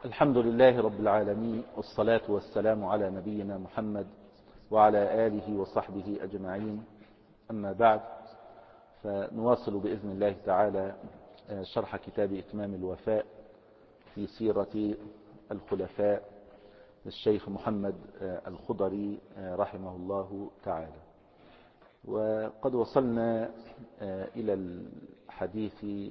الحمد لله رب العالمين، والصلاة والسلام على نبينا محمد وعلى آله وصحبه أجمعين. أما بعد، فنواصل بإذن الله تعالى شرح كتاب إتمام الوفاء في سيرة الخلفاء للشيخ محمد الخضري رحمه الله تعالى. وقد وصلنا إلى الحديث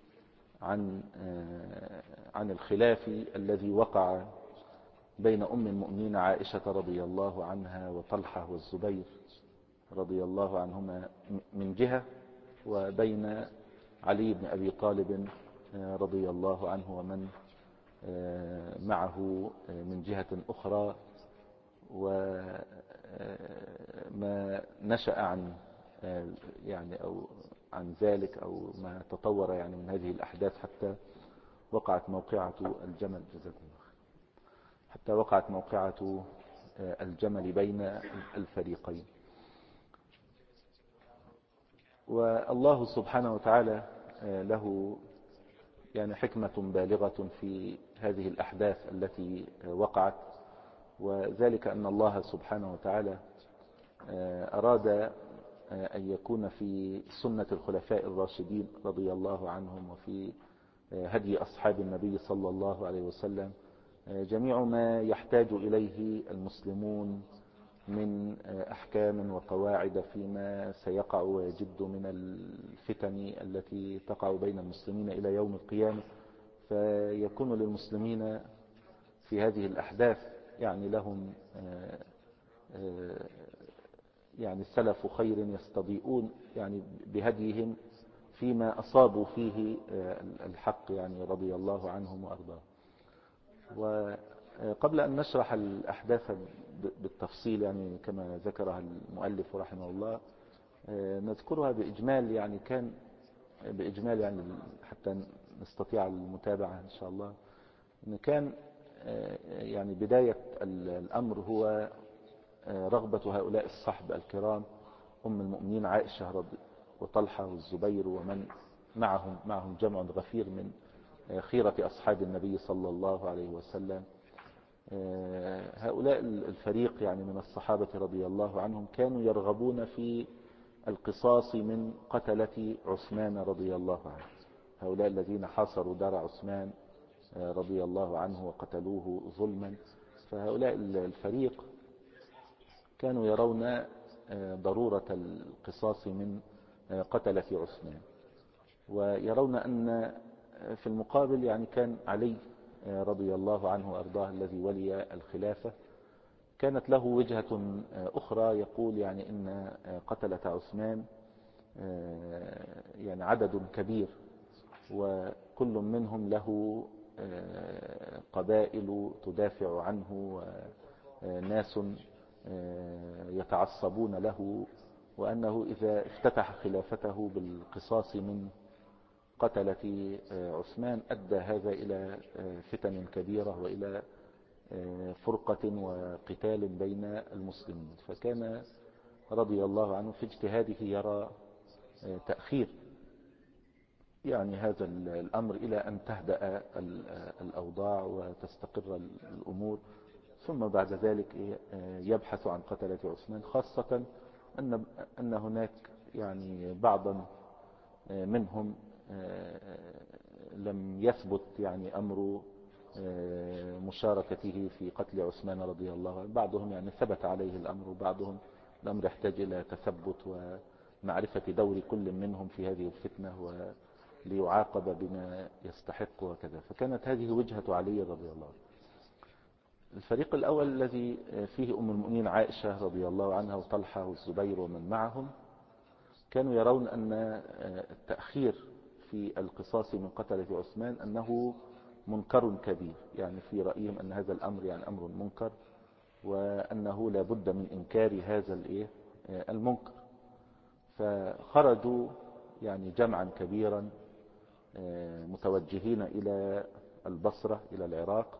عن الخلاف الذي وقع بين أم المؤمنين عائشة رضي الله عنها وطلحة والزبير رضي الله عنهما من جهة، وبين علي بن أبي طالب رضي الله عنه ومن معه من جهة أخرى، وما نشأ عن عن ذلك أو ما تطور من هذه الأحداث حتى وقعت موقعة الجمل. جزاكم الله خير. حتى وقعت موقعة الجمل بين الفريقين. والله سبحانه وتعالى له حكمة بالغة في هذه الأحداث التي وقعت، وذلك أن الله سبحانه وتعالى أراد أن يكون في سنة الخلفاء الراشدين رضي الله عنهم وفي هدي أصحاب النبي صلى الله عليه وسلم جميع ما يحتاج إليه المسلمون من أحكام وقواعد فيما سيقع ويجد من الفتن التي تقع بين المسلمين إلى يوم القيامة. فيكون للمسلمين في هذه الأحداث لهم سلف خير يستضيئون بهديهم فيما أصابوا فيه الحق رضي الله عنهم وأرضاهم. وقبل أن نشرح الأحداث بالتفصيل كما ذكرها المؤلف رحمه الله، نذكرها بإجمال كان بإجمال حتى نستطيع المتابعة إن شاء الله. إن كان بداية الأمر هو رغبة هؤلاء الصحب الكرام، أم المؤمنين عائشة وطلحة والزبير ومن معهم جمع غفير من خيرة أصحاب النبي صلى الله عليه وسلم. هؤلاء الفريق من الصحابة رضي الله عنهم كانوا يرغبون في القصاص من قتلة عثمان رضي الله عنه، هؤلاء الذين حاصروا دار عثمان رضي الله عنه وقتلوه ظلما. فهؤلاء الفريق كانوا يرون ضرورة القصاص من قتلة عثمان، ويرون أن في المقابل كان علي رضي الله عنه وأرضاه الذي ولي الخلافة كانت له وجهة أخرى، يقول إن قتلة عثمان عدد كبير، وكل منهم له قبائل تدافع عنه وناس يتعصبون له، وأنه إذا افتتح خلافته بالقصاص من قتلة عثمان أدى هذا إلى فتن كبيرة وإلى فرقة وقتال بين المسلمين. فكان رضي الله عنه في اجتهاده يرى تأخير هذا الأمر إلى أن تهدأ الأوضاع وتستقر الأمور، ثم بعد ذلك يبحث عن قتلة عثمان، خاصة أن هناك بعضا منهم لم يثبت أمر مشاركته في قتل عثمان رضي الله عنه. بعضهم ثبت عليه الأمر، وبعضهم الأمر يحتاج إلى تثبت ومعرفة دور كل منهم في هذه الفتنة وليعاقب بما يستحق وكذا. فكانت هذه وجهة علي رضي الله عنه. الفريق الأول الذي فيه أم المؤمنين عائشة رضي الله عنها وطلحة والزبير ومن معهم كانوا يرون أن التأخير في القصاص من قتلة عثمان أنه منكر كبير، في رأيهم أن هذا الأمر أمر منكر، وأنه لا بد من إنكار هذا المنكر. فخرجوا جمعا كبيرا متوجهين إلى البصرة إلى العراق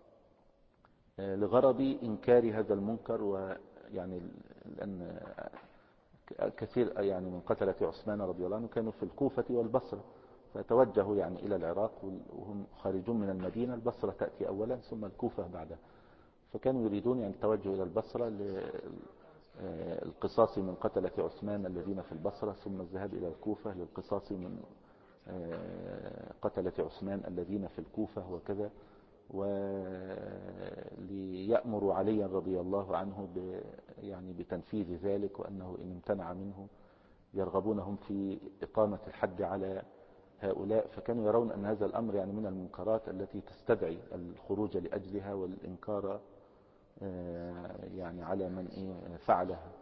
لغرض إنكار هذا المنكر. لأن كثير من قتلة عثمان رضي الله عنه كانوا في الكوفة والبصرة، فتوجهوا يعني إلى العراق وهم خارجون من المدينة. البصرة تأتي أولا ثم الكوفة بعدها. فكانوا يريدون يعني التوجه إلى البصرة للقصاص من قتلة عثمان الذين في البصرة، ثم الذهاب إلى الكوفة للقصاص من قتلة عثمان الذين في الكوفة وكذا، وليأمروا عليا رضي الله عنه يعني بتنفيذ ذلك، وأنه إن امتنع منه يرغبونهم في إقامة الحد على هؤلاء. فكانوا يرون أن هذا الأمر يعني من المنكرات التي تستدعي الخروج لأجلها والإنكار يعني على من فعلها.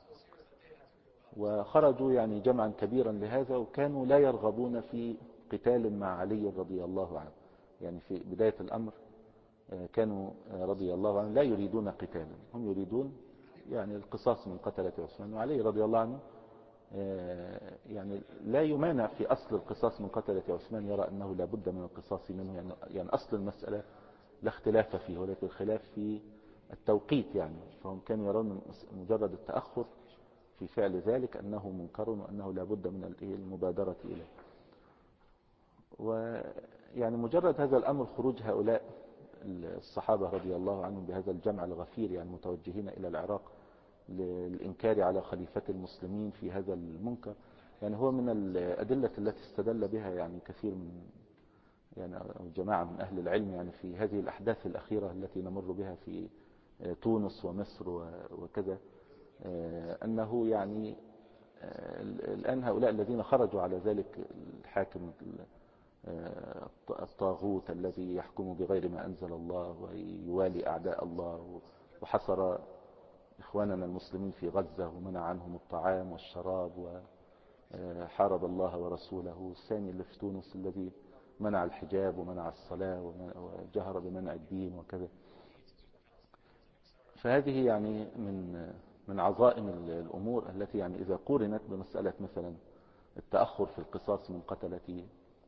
وخرجوا يعني جمعا كبيرا لهذا، وكانوا لا يرغبون في قتال مع علي رضي الله عنه. يعني في بداية الأمر كانوا رضي الله عنه لا يريدون قتالا، هم يريدون يعني القصاص من قتلة عثمان. وعلي رضي الله عنه يعني لا يمانع في أصل القصاص من قتلة عثمان، يرى أنه لا بد من القصاص منه، يعني أصل المسألة لا اختلاف فيه، ولكن الخلاف في التوقيت. يعني فهم كانوا يرون مجرد التأخر في فعل ذلك أنه منكر، وأنه لا بد من المبادرة إليه. ويعني مجرد هذا الأمر، خروج هؤلاء الصحابة رضي الله عنهم بهذا الجمع الغفير يعني متوجهين إلى العراق للإنكار على خليفة المسلمين في هذا المنكر، يعني هو من الأدلة التي استدل بها يعني كثير من يعني جماعة من أهل العلم يعني في هذه الأحداث الأخيرة التي نمر بها في تونس ومصر وكذا، أنه يعني الآن هؤلاء الذين خرجوا على ذلك الحاكم الطاغوت الذي يحكم بغير ما أنزل الله ويوالي أعداء الله، وحصر إخواننا المسلمين في غزة ومنع عنهم الطعام والشراب وحارب الله ورسوله. الثاني اللي في تونس الذي منع الحجاب ومنع الصلاة وجهر بمنع الدين وكذا. فهذه يعني من عظائم الأمور التي يعني إذا قورنت بمسألة مثلا التأخر في القصاص من قتلة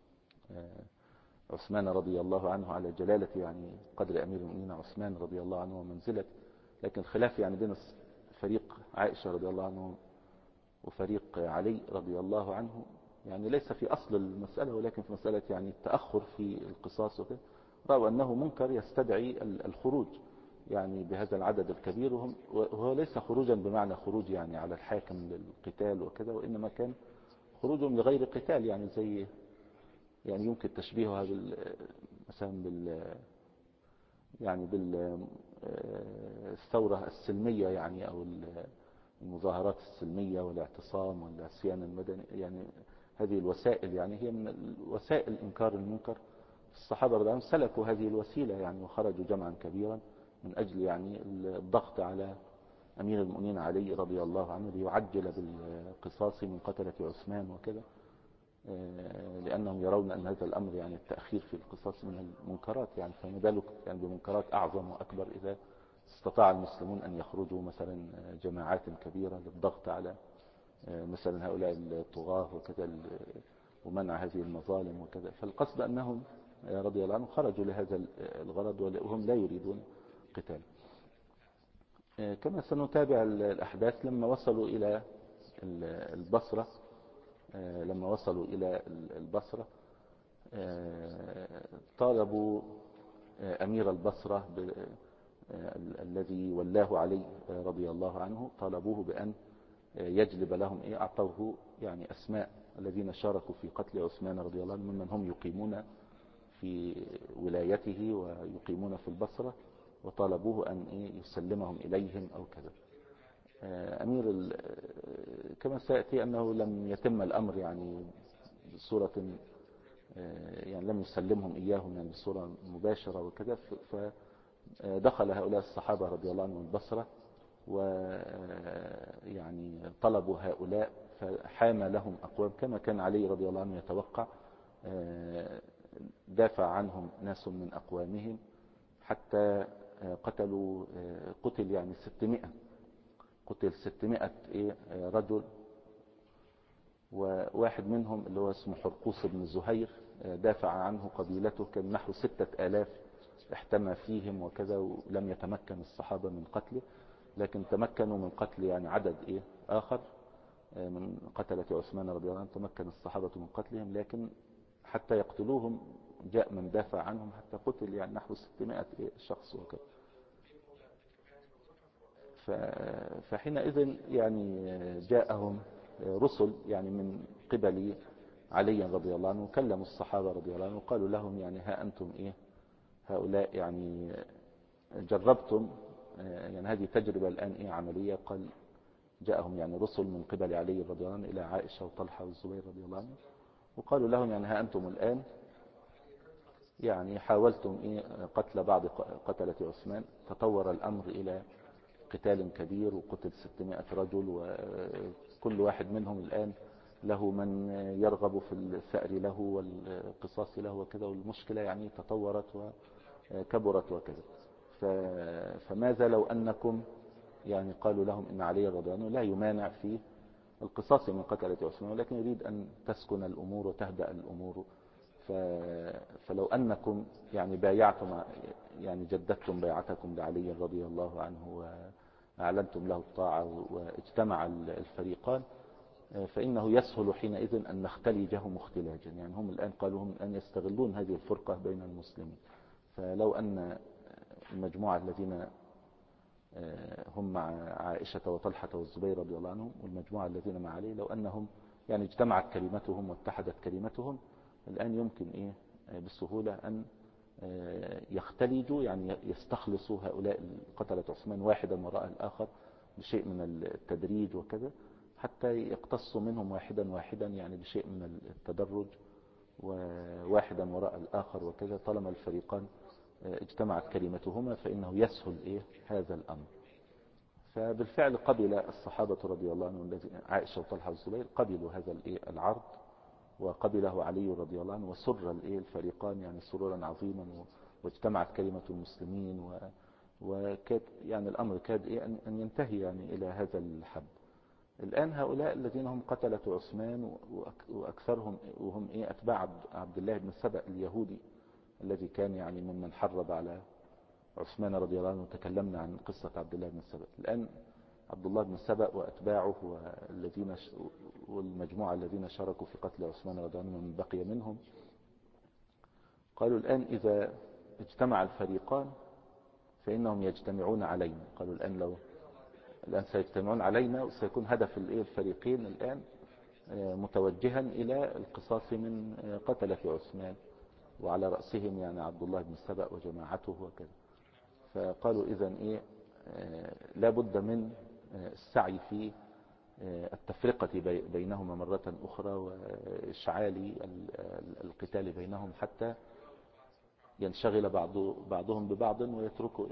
عثمان رضي الله عنه على جلالة يعني قدر أمير المؤمنين عثمان رضي الله عنه ومنزلة، لكن الخلاف يعني بين فريق عائشة رضي الله عنه وفريق علي رضي الله عنه يعني ليس في أصل المسألة، ولكن في مسألة يعني التأخر في القصاص وكذا. رأوا أنه منكر يستدعي الخروج يعني بهذا العدد الكبير، وهو ليس خروجا بمعنى خروج يعني على الحاكم للقتال وكذا، وإنما كان خروج لغير قتال، يعني زي يعني يمكن تشبيهها مثلا يعني بالثورة السلمية يعني، أو المظاهرات السلمية والاعتصام والعصيان المدني. يعني هذه الوسائل يعني هي من وسائل إنكار المنكر. الصحابة رضي الله عنهم سلكوا هذه الوسيلة يعني، وخرجوا جمعا كبيرا من أجل يعني الضغط على أمير المؤمنين علي رضي الله عنه ليعجل بالقصاص من قتلة عثمان وكذا، لأنهم يرون أن هذا الأمر يعني التأخير في القصاص من المنكرات، يعني فما بالك يعني بمنكرات أعظم وأكبر إذا استطاع المسلمون أن يخرجوا مثلا جماعات كبيرة للضغط على مثلا هؤلاء الطغاة وكذا ومنع هذه المظالم وكذا. فالقصد أنهم رضي الله عنهم خرجوا لهذا الغرض وهم لا يريدون قتال. كما سنتابع الأحداث لما وصلوا إلى البصرة. لما وصلوا إلى البصرة طالبوا أمير البصرة الذي ولاه علي رضي الله عنه، طالبوه بأن يجلب لهم أعطوه يعني أسماء الذين شاركوا في قتل عثمان رضي الله عنه ممن هم يقيمون في ولايته ويقيمون في البصرة، وطالبوه أن يسلمهم إليهم أو كذا. كما سيأتي أنه لم يتم الأمر يعني بصورة يعني لم يسلمهم إياهم يعني بصورة مباشرة وكذا. فدخل هؤلاء الصحابة رضي الله عنهم البصرة ويعني طلبوا هؤلاء، فحام لهم أقوام كما كان علي رضي الله عنه يتوقع. دافع عنهم ناس من أقوامهم حتى قتل يعني 600 رجل. وواحد منهم اللي هو اسمه حرقوس بن زهير دافع عنه قبيلته، كان نحو 6000 احتمى فيهم وكذا، ولم يتمكن الصحابة من قتله، لكن تمكنوا من قتل يعني عدد آخر من قتلة عثمان رضي الله عنه. تمكن الصحابة من قتلهم، لكن حتى يقتلوهم جاء من دافع عنهم حتى قتل يعني نحو 600 شخص وكذا. فحينئذ يعني جاءهم رسل يعني من قبل علي رضي الله عنه، كلموا الصحابة رضي الله عنه وقالوا لهم يعني ها أنتم هؤلاء يعني جربتم يعني هذه تجربة الآن عملية. قال جاءهم يعني رسل من قبل علي رضي الله عنه إلى عائشة وطلحة والزبير رضي الله عنه، وقالوا لهم يعني ها أنتم الآن يعني حاولتم قتل بعض قتلة عثمان، تطور الأمر إلى قتال كبير وقتل 600 رجل، وكل واحد منهم الآن له من يرغب في الثأر له والقصاص له وكذا، والمشكلة يعني تطورت وكبرت وكذا. فماذا لو أنكم يعني قالوا لهم إن علي رضي الله عنه لا يمانع في القصاص من قتلة عثمان، ولكن يريد أن تسكن الأمور وتهدأ الأمور. فلو أنكم يعني بايعتم يعني جددتم بيعتكم لعلي رضي الله عنه وأعلنتم له الطاعة واجتمع الفريقان، فإنه يسهل حينئذ أن نختلجهم اختلاجا. يعني هم الآن قالوا هم الآن يستغلون هذه الفرقة بين المسلمين. فلو أن المجموعة الذين هم مع عائشة وطلحة والزبير رضي الله عنهم والمجموعة الذين مع علي، لو أنهم يعني اجتمعت كلمتهم واتحدت كلمتهم، الآن يمكن بسهولة أن يختلجوا يعني يستخلصوا هؤلاء قتلة عثمان واحدا وراء الآخر بشيء من التدريج وكذا، حتى يقتصوا منهم واحدا واحدا يعني بشيء من التدرج وواحدا وراء الآخر وكذا. طالما الفريقان اجتمعت كلمتهما فإنه يسهل هذا الأمر. فبالفعل قبل الصحابة رضي الله عنهم عائشة وطلحة والزبير قبلوا هذا العرض، وقبله علي رضي الله عنه، وسر الفريقان يعني سرورا عظيما، واجتمعت كلمة المسلمين، وكاد يعني الأمر كاد أن ينتهي يعني إلى هذا الحد. الآن هؤلاء الذين هم قتلة عثمان وأكثرهم وهم أتباع عبد الله بن سبأ اليهودي الذي كان يعني ممن حرض على عثمان رضي الله عنه، وتكلمنا عن قصة عبد الله بن سبأ. الآن عبد الله بن سبأ وأتباعه والمجموعة الذين شاركوا في قتل عثمان رضي الله عنه من بقي منهم، قالوا الآن إذا اجتمع الفريقان فإنهم يجتمعون علينا. قالوا الآن سيجتمعون علينا، وسيكون هدف الفريقين الآن متوجها إلى القصاص من قتلة عثمان، وعلى رأسهم يعني عبد الله بن سبأ وجماعته وكذا. فقالوا إذن لا بد من السعي في التفرقة بينهما مرة أخرى، وإشعال القتال بينهم حتى ينشغل بعضهم ببعض ويتركوا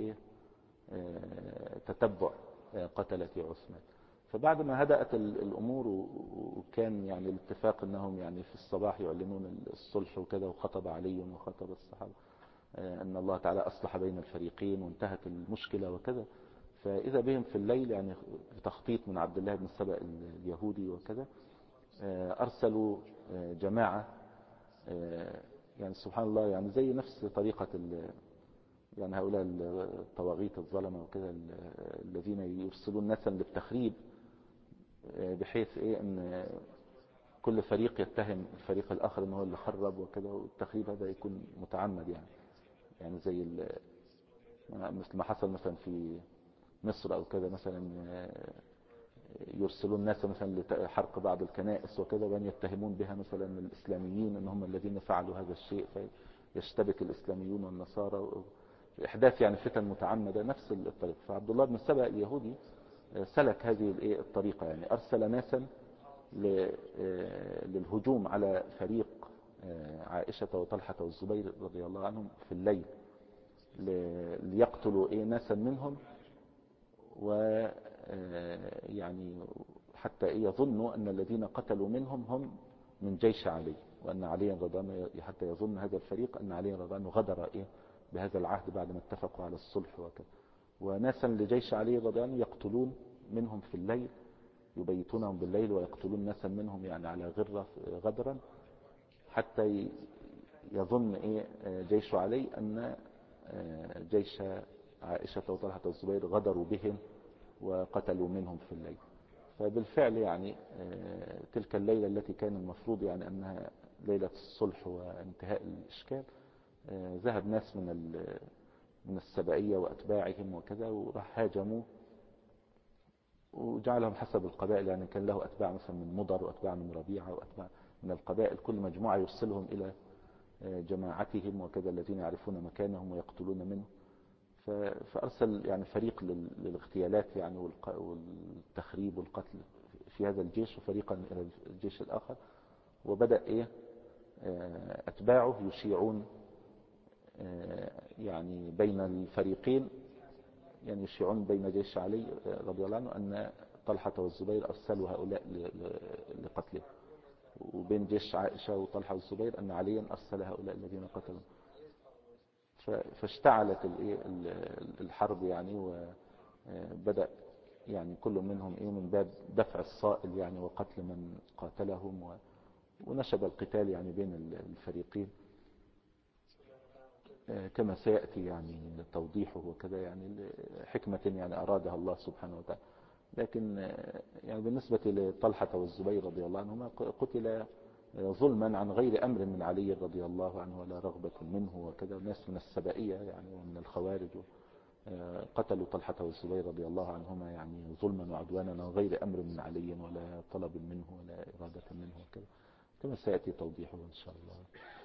تتبع قتلة عثمان. فبعد ما هدأت الأمور وكان يعني الاتفاق أنهم يعني في الصباح يعلنون الصلح وكذا، وخطب علي وخطب الصحابة أن الله تعالى أصلح بين الفريقين وانتهت المشكلة وكذا، فإذا بهم في الليل يعني بتخطيط من عبد الله بن سبأ اليهودي وكذا أرسلوا جماعة يعني سبحان الله يعني زي نفس طريقة يعني هؤلاء الطواغيت الظلمة وكذا الذين يرسلون ناسا للتخريب، بحيث أن كل فريق يتهم الفريق الآخر أنه هو اللي خرب وكذا، والتخريب هذا يكون متعمد يعني زي مثل ما حصل مثلا في مصر أو كذا، مثلا يرسلون الناس مثلا لحرق بعض الكنائس وكذا، وأن يتهمون بها مثلا الإسلاميين أن هم الذين فعلوا هذا الشيء، فيشتبك الإسلاميون والنصارى، إحداث يعني فتن متعمدة نفس الطريقة. فعبد الله بن سبأ اليهودي سلك هذه الطريقة، يعني أرسل ناسا للهجوم على فريق عائشة وطلحة والزبير رضي الله عنهم في الليل، ليقتلوا ناسا منهم، ويعني حتى يظنوا أن الذين قتلوا منهم هم من جيش علي، وأن علي رضي الله عنه حتى يظن هذا الفريق أن علي رضي الله عنه غدر بهذا العهد بعد ما اتفقوا على الصلح وكذا. وناسا لجيش علي رضي الله عنه يقتلون منهم في الليل، يبيتونهم بالليل ويقتلون ناسا منهم يعني على غدرا، حتى يظن جيش علي أن جيش عائشة وطلحة والزبير غدروا بهم وقتلوا منهم في الليل. فبالفعل يعني تلك الليلة التي كان المفروض يعني أنها ليلة الصلح وانتهاء الإشكال، ذهب ناس من السبائية وأتباعهم وكذا، وراح هاجموا وجعلهم حسب القبائل. يعني كان له أتباع مثلا من مضر وأتباع من ربيعة وأتباع من القبائل، كل مجموعة يرسلهم إلى جماعتهم وكذا الذين يعرفون مكانهم ويقتلون منه. فأرسل يعني فريق للاغتيالات يعني والتخريب والقتل في هذا الجيش، وفريقا إلى الجيش الآخر. وبدأ أتباعه يشيعون يعني بين الفريقين، يعني يشيعون بين جيش علي رضي الله عنه أن طلحة والزبير أرسلوا هؤلاء لقتله، وبين جيش عائشة وطلحة والزبير أن عليا أرسل هؤلاء الذين قتلوا. فاشتعلت الحرب يعني، وبدأ يعني كل منهم من باب دفع الصائل يعني وقتل من قاتلهم، ونشب القتال يعني بين الفريقين كما سيأتي يعني توضيحه وكذا، يعني حكمة يعني أرادها الله سبحانه وتعالى. لكن يعني بالنسبة لطلحة والزبير رضي الله عنهما قتل ظلما عن غير أمر من علي رضي الله عنه ولا رغبة منه وكذا. ناس من السبائية يعني ومن الخوارج قتلوا طلحة والزبير رضي الله عنهما يعني ظلما وعدوانا عن غير أمر من علي ولا طلب منه ولا إرادة منه وكذا، كما سيأتي توضيحه إن شاء الله.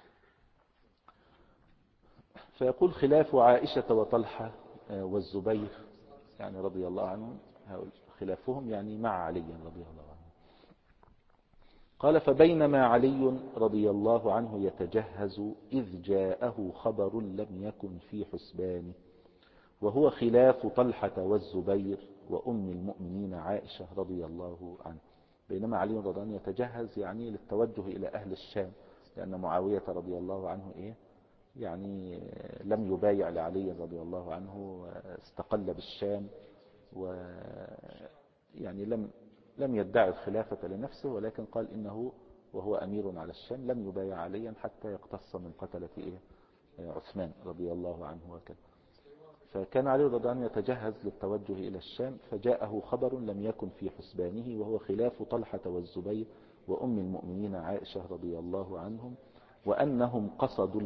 فيقول خلاف عائشة وطلحة والزبير يعني رضي الله عنهم، خلافهم يعني مع علي رضي الله عنه. قال فبينما علي رضي الله عنه يتجهز إذ جاءه خبر لم يكن في حسبانه، وهو خلاف طلحة والزبير وأم المؤمنين عائشة رضي الله عنه. بينما علي رضي الله عنه يتجهز يعني للتوجه إلى أهل الشام، لأن معاوية رضي الله عنه يعني لم يبايع لعلي رضي الله عنه، استقل بالشام، ويعني لم يدعي الخلافة لنفسه، ولكن قال إنه وهو أمير على الشام لم يبايع عليا حتى يقتص من قتلة عثمان رضي الله عنه وكذا. فكان علي رضي الله عنه يتجهز للتوجه إلى الشام، فجاءه خبر لم يكن في حسبانه، وهو خلاف طلحة والزبير وأم المؤمنين عائشة رضي الله عنهم، وأنهم قصدوا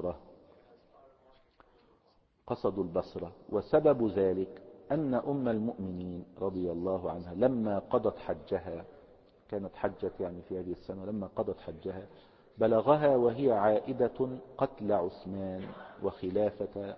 البصرة. وسبب ذلك أن أم المؤمنين رضي الله عنها لما قضت حجها، كانت حجت يعني في هذه السنة، لما قضت حجها بلغها وهي عائدة قتل عثمان وخلافة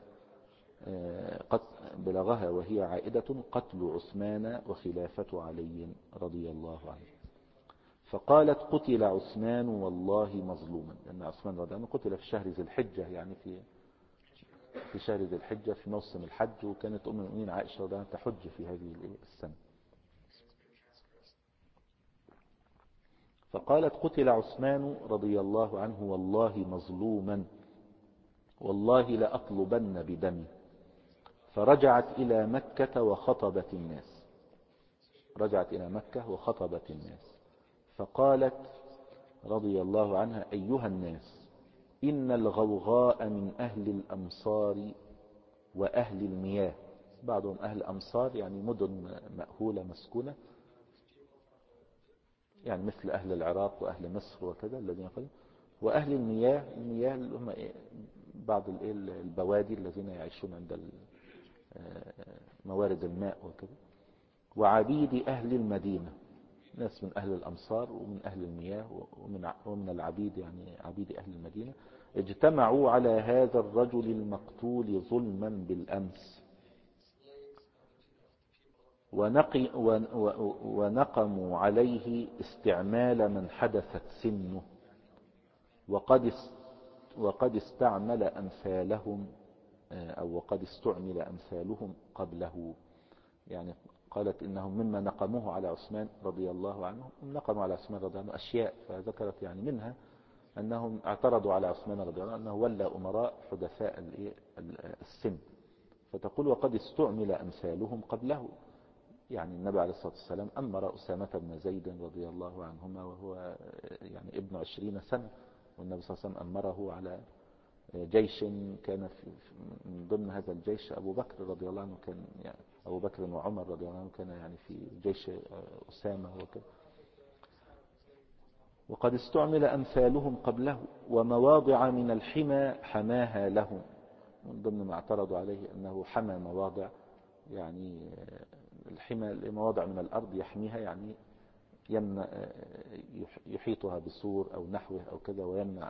قتل عثمان وخلافة علي رضي الله عنه. فقالت قتل عثمان والله مظلوما، لأن عثمان رضي الله عنه قتل في شهر ذي الحجة، يعني في شهر ذي الحجة في موسم الحج، وكانت أم المؤمنين عائشة رضي الله عنها تحج في هذه السنة. فقالت قتل عثمان رضي الله عنه والله مظلوما، والله لأطلبن بدمه. فرجعت إلى مكة وخطبت الناس. فقالت رضي الله عنها أيها الناس، إن الغوغاء من أهل الأمصار وأهل المياه. بعضهم أهل أمصار يعني مدن مأهولة مسكونة، يعني مثل أهل العراق وأهل مصر وكذا الذين يقولون. وأهل المياه اللي هم بعض البوادي الذين يعيشون عند موارد الماء وكذا. وعبيد أهل المدينة، ناس من أهل الأمصار ومن أهل المياه ومن العبيد، يعني عبيد أهل المدينة، اجتمعوا على هذا الرجل المقتول ظلما بالأمس، ونقموا عليه استعمال من حدثت سنه، وقد استعمل أمثالهم أو وقد استعمل أمثالهم قبله. يعني قالت إنهم مما نقموه على عثمان رضي الله عنه، نقموا على عثمان رضي الله عنه أشياء، فذكرت يعني منها أنهم اعترضوا على عثمان رضي الله عنه أنه ولى أمراء حدثاء السن. فتقول وقد استعمل أمثالهم قبله، يعني النبي عليه الصلاة والسلام أمر أسامة بن زيد رضي الله عنهما وهو يعني ابن 20 سنة، والنبي صلى الله عليه وسلم أمره على جيش كان من ضمن هذا الجيش أبو بكر رضي الله عنه، كان يعني أبو بكر وعمر رضي الله عنه كان يعني في جيش أسامة وكذا. وقد استعمل أمثالهم قبله، ومواضع من الحمى حماها لهم. من ضمن ما اعترضوا عليه أنه حمى مواضع، يعني الحمى مواضع من الأرض يحميها، يعني يمنع يحيطها بسور أو نحوه أو كذا، ويمنع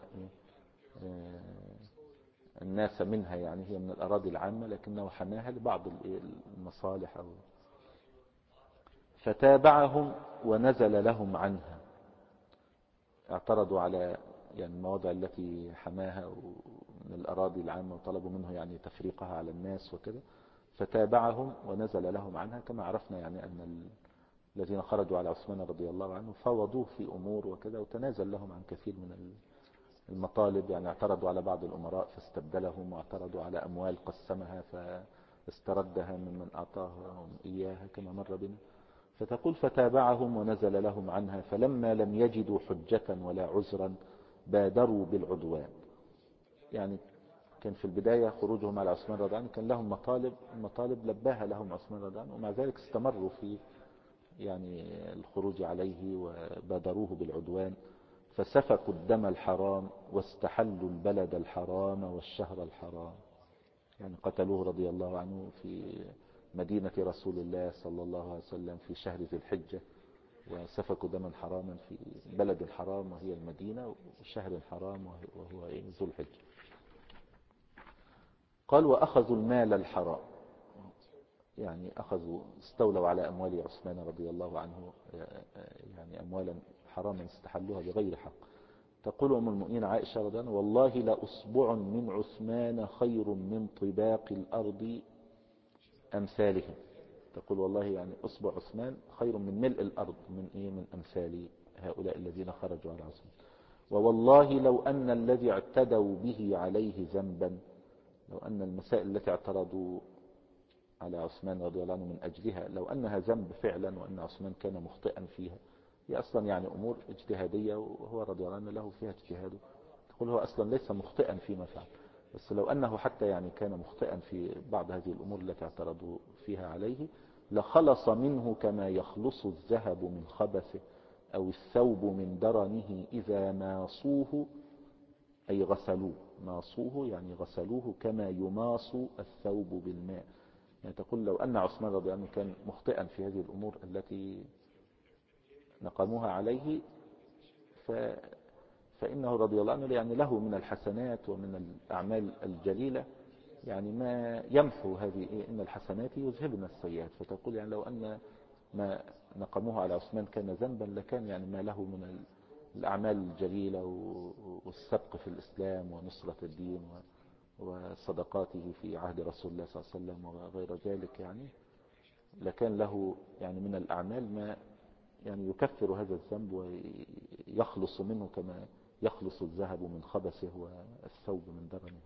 الناس منها، يعني هي من الأراضي العامة لكنه حماها لبعض المصالح. فتابعهم ونزل لهم عنها. اعترضوا على يعني المواضع التي حماها من الأراضي العامة، وطلبوا منه يعني تفريقها على الناس وكذا. فتابعهم ونزل لهم عنها، كما عرفنا يعني أن الذين خرجوا على عثمان رضي الله عنه فوضوه في أمور وكذا، وتنازل لهم عن كثير من المطالب. يعني اعترضوا على بعض الأمراء فاستبدلهم، واعترضوا على أموال قسمها فاستردها ممن أعطاهم إياها كما مر بنا. فتقول فتابعهم ونزل لهم عنها، فلما لم يجدوا حجة ولا عذرا بادروا بالعدوان. يعني كان في البداية خروجهم على عثمان رضي الله عنه كان لهم مطالب لباها لهم عثمان رضي الله عنه، ومع ذلك استمروا في يعني الخروج عليه وبادروه بالعدوان. فسفكوا الدم الحرام واستحلوا البلد الحرام والشهر الحرام. يعني قتلوه رضي الله عنه في مدينة رسول الله صلى الله عليه وسلم في شهر ذي الحجة، وسفكوا دما حراما في بلد الحرام وهي المدينة، وشهر الحرام وهو ذو الحجة. قال وأخذوا المال الحرام، يعني استولوا على أموال عثمان رضي الله عنه، يعني أموالا حراما استحلوها بغير حق. تقول أم المؤمنين عائشة رضي الله عنها والله لأصبع من عثمان خير من طباق الأرض أمثالهم. تقول والله يعني أصبع عثمان خير من ملء الأرض من أمثال هؤلاء الذين خرجوا على عثمان. ووالله لو أن الذي اعتدوا به عليه ذنبا، لو أن المسائل التي اعترضوا على عثمان رضي الله عنه من أجلها لو أنها ذنب فعلا، وأن عثمان كان مخطئا فيها، هي أصلا يعني أمور اجتهادية وهو رضي الله عنه له فيها اجتهاده. تقول هو أصلا ليس مخطئا فيما فعل، بس لو أنه حتى يعني كان مخطئا في بعض هذه الأمور التي اعترضوا فيها عليه لخلص منه كما يخلص الذهب من خبثه أو الثوب من درنه إذا ماصوه، أي غسلوه. ماصوه يعني غسلوه كما يماص الثوب بالماء. يعني تقول لو أن عثمان رضي الله عنه كان مخطئا في هذه الأمور التي نقموها عليه فإنه رضي الله عنه يعني له من الحسنات ومن الأعمال الجليلة يعني ما يمحو هذه إن الحسنات يذهبن السيئات. فتقول يعني لو أن ما نقموه على عثمان كان ذنبا لكان يعني ما له من الأعمال الجليلة والسبق في الإسلام ونصرة الدين وصدقاته في عهد رسول الله صلى الله عليه وسلم وغير ذلك، يعني لكان له يعني من الأعمال ما يعني يكفر هذا الذنب ويخلص منه كما يخلص الذهب من خبثه والثوب من درنه.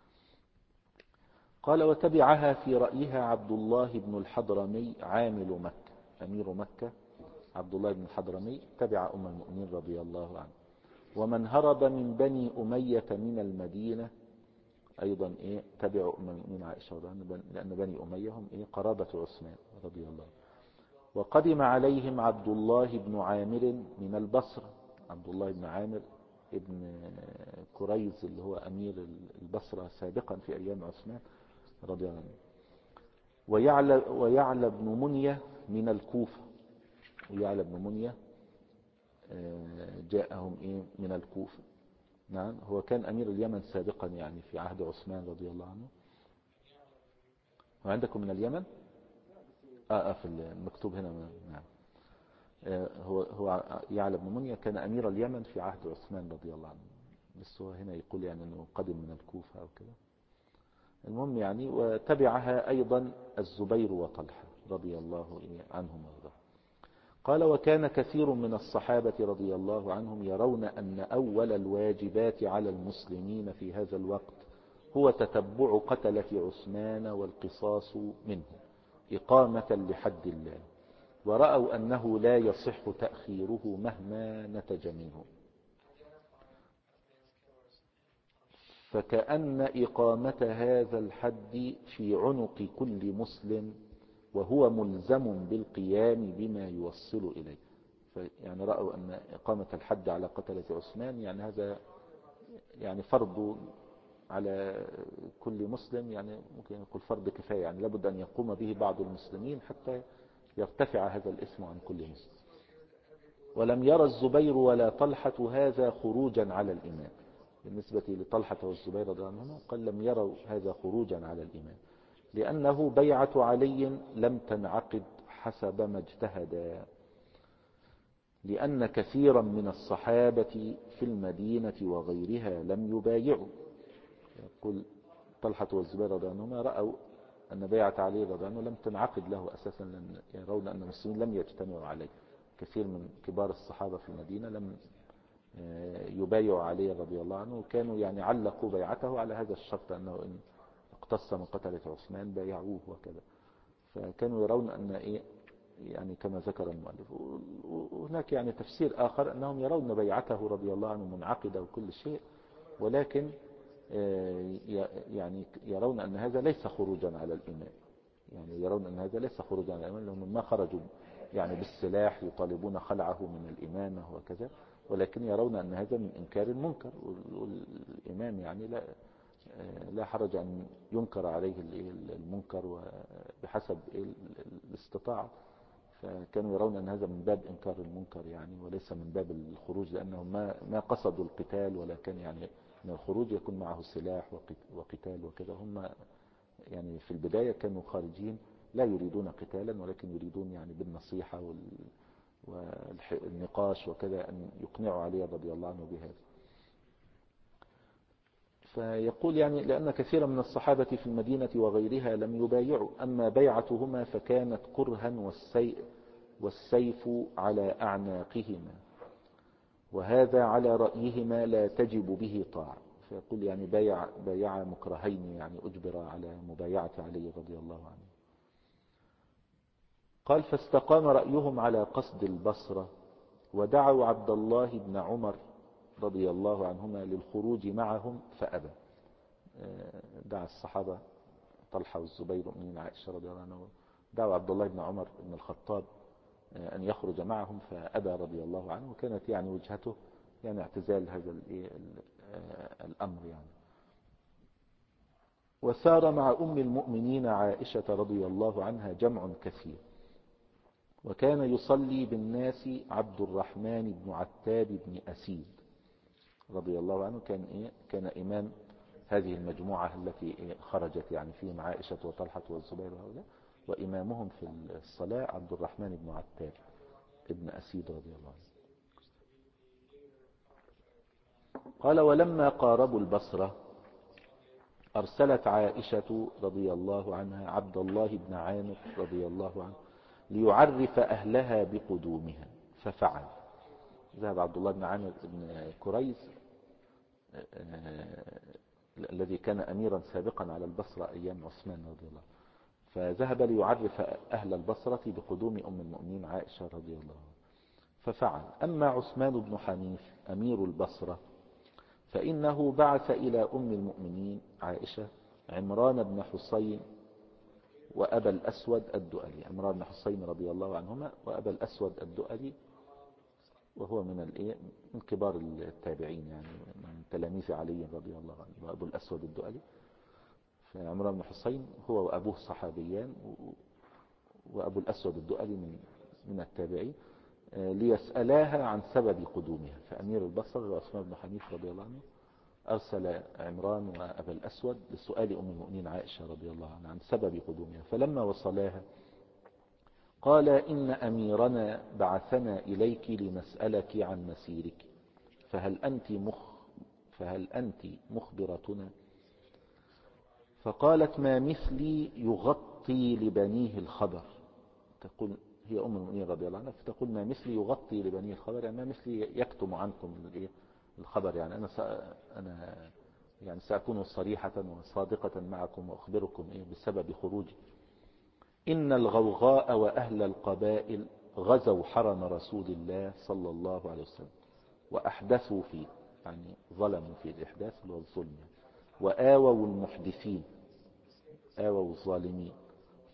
قال وتبعها في رأيها عبد الله بن الحضرمي عامل مكة، أمير مكة عبد الله بن الحضرمي تبع أم المؤمنين رضي الله عنه. ومن هرب من بني أمية من المدينة أيضا تبع أم المؤمنين عائشة رضي الله عنها، لأن بني أمية هم قرابة عثمان رضي الله عنه. وقدم عليهم عبد الله بن عامر من البصرة، عبد الله بن عامر ابن كريز اللي هو أمير البصرة سابقا في أيام عثمان رضي الله عنه. ويعلى بن منية من الكوفة، ويعلى بن منية جاءهم من الكوفة. نعم هو كان أمير اليمن سابقا يعني في عهد عثمان رضي الله عنه. وعندكم من اليمن في المكتوب هنا. نعم هو يعلى بن منية كان أمير اليمن في عهد عثمان رضي الله عنه، بس هو هنا يقول يعني أنه قدم من الكوفة أو كده. المهم يعني وتبعها أيضا الزبير وطلحة رضي الله عنهم وارضاهم. قال وكان كثير من الصحابة رضي الله عنهم يرون أن أول الواجبات على المسلمين في هذا الوقت هو تتبع قتلة عثمان والقصاص منه إقامة لحد الله، ورأوا أنه لا يصح تأخيره مهما نتج منه. فكأن إقامة هذا الحد في عنق كل مسلم وهو ملزم بالقيام بما يوصل إليه. يعني رأوا أن إقامة الحد على قتلة عثمان يعني هذا يعني فرض على كل مسلم، يعني ممكن يقول فرض كفاية، يعني لابد أن يقوم به بعض المسلمين حتى يرتفع هذا الاسم عن كل مسلم. ولم يرى الزبير ولا طلحة هذا خروجا على الإمام. بالنسبة لطلحة والزبير رضي الله عنهما قال لم يروا هذا خروجا على الإمام، لأنه بيعة علي لم تنعقد حسب ما اجتهدا، لأن كثيرا من الصحابة في المدينة وغيرها لم يبايعوا. يقول طلحة والزبير رضي الله عنهما رأوا أن بيعة علي رضي الله عنه لم تنعقد له أساسا، لأن يرون أن المسلمين لم يجتمعوا عليه. كثير من كبار الصحابة في المدينة لم يبايعوا علي رضي الله عنه، وكانوا يعني علقوا بيعته على هذا الشرط أنه إن اقتص من قتلة عثمان بايعوه وكذا. فكانوا يرون أن يعني كما ذكر المؤلف. وهناك يعني تفسير آخر أنهم يرون بيعته رضي الله عنه منعقدة وكل شيء، ولكن يعني يرون أن هذا ليس خروجا على الإمام، يعني يرون أن هذا ليس خروجا على الإمام، لأنهم ما خرجوا يعني بالسلاح يطالبون خلعه من الإمامة وكذا، ولكن يرون أن هذا من إنكار المنكر، والإمام يعني لا حرج أن ينكر عليه المنكر بحسب الاستطاعة. فكانوا يرون أن هذا من باب إنكار المنكر يعني، وليس من باب الخروج، لأنهم ما قصدوا القتال، ولكن يعني من الخروج يكون معه سلاح وقتال وكذا. هم يعني في البداية كانوا خارجين لا يريدون قتالا، ولكن يريدون يعني بالنصيحة والنقاش وكذا أن يقنعوا علي رضي الله عنه بهذا. فيقول يعني لأن كثيرا من الصحابة في المدينة وغيرها لم يبايعوا، أما بيعتهما فكانت كرها والسيف على أعناقهما، وهذا على رأيهما لا تجب به طاعة. فيقول يعني بايع مكرهين، يعني أجبر على مبايعة علي رضي الله عنه. قال فاستقام رأيهم على قصد البصرة، ودعوا عبد الله بن عمر رضي الله عنهما للخروج معهم فأبى. دعا الصحابة طلحة والزبير من عائشة رضي الله عنه، دعوا عبد الله بن عمر بن الخطاب أن يخرج معهم فأبى رضي الله عنه، وكانت يعني وجهته يعني اعتزال هذا الأمر يعني. وسار مع أم المؤمنين عائشة رضي الله عنها جمع كثير، وكان يصلي بالناس عبد الرحمن بن عتاب بن أسيد رضي الله عنه، كان إمام هذه المجموعة التي خرجت يعني فيهم عائشة وطلحة والزبير وهؤلاء، وإمامهم في الصلاة عبد الرحمن بن عتاب بن أسيد رضي الله عنه. قال ولما قاربوا البصرة أرسلت عائشة رضي الله عنها عبد الله بن عامر رضي الله عنه ليعرف أهلها بقدومها، ففعل. ذهب عبد الله بن عامر بن كريز الذي كان أميرا سابقا على البصرة أيام عثمان رضي الله عنه، فذهب ليعرف أهل البصرة بقدوم أم المؤمنين عائشة رضي الله عنها ففعل. أما عثمان بن حنيف أمير البصرة فإنه بعث إلى أم المؤمنين عائشة عمران بن حسين وأبا الأسود الدؤلي. عمران بن حسين رضي الله عنهما وأبا الأسود الدؤلي، وهو من كبار التابعين يعني من تلاميذ علي رضي الله عنه، وأبو الأسود الدؤلي. فعمران بن حسين هو وأبوه صحابيان، وأبو الأسود الدؤلي من التابعين، ليسألاها عن سبب قدومها. فأمير البصرة وعثمان بن حنيف رضي الله عنه أرسل عمران وأبا الأسود لسؤال أم المؤمنين عائشة رضي الله عنها عن سبب قدومها. فلما وصلاها قال إن أميرنا بعثنا إليك لنسألك عن مسيرك، فهل أنت مخبرتنا؟ فقالت ما مثلي يغطي لبنيه الخبر. تقول هي أم المؤمنين رضي الله عنها، فتقول ما مثلي يغطي لبنيه الخبر، يعني ما مثلي يكتم عنكم الخبر، يعني أنا يعني سأكون صريحة وصادقة معكم وأخبركم بسبب خروجي. إن الغوغاء وأهل القبائل غزوا حرم رسول الله صلى الله عليه وسلم وأحدثوا فيه، يعني ظلموا في الإحداث والظلم، وآووا المحدثين، آووا الظالمين،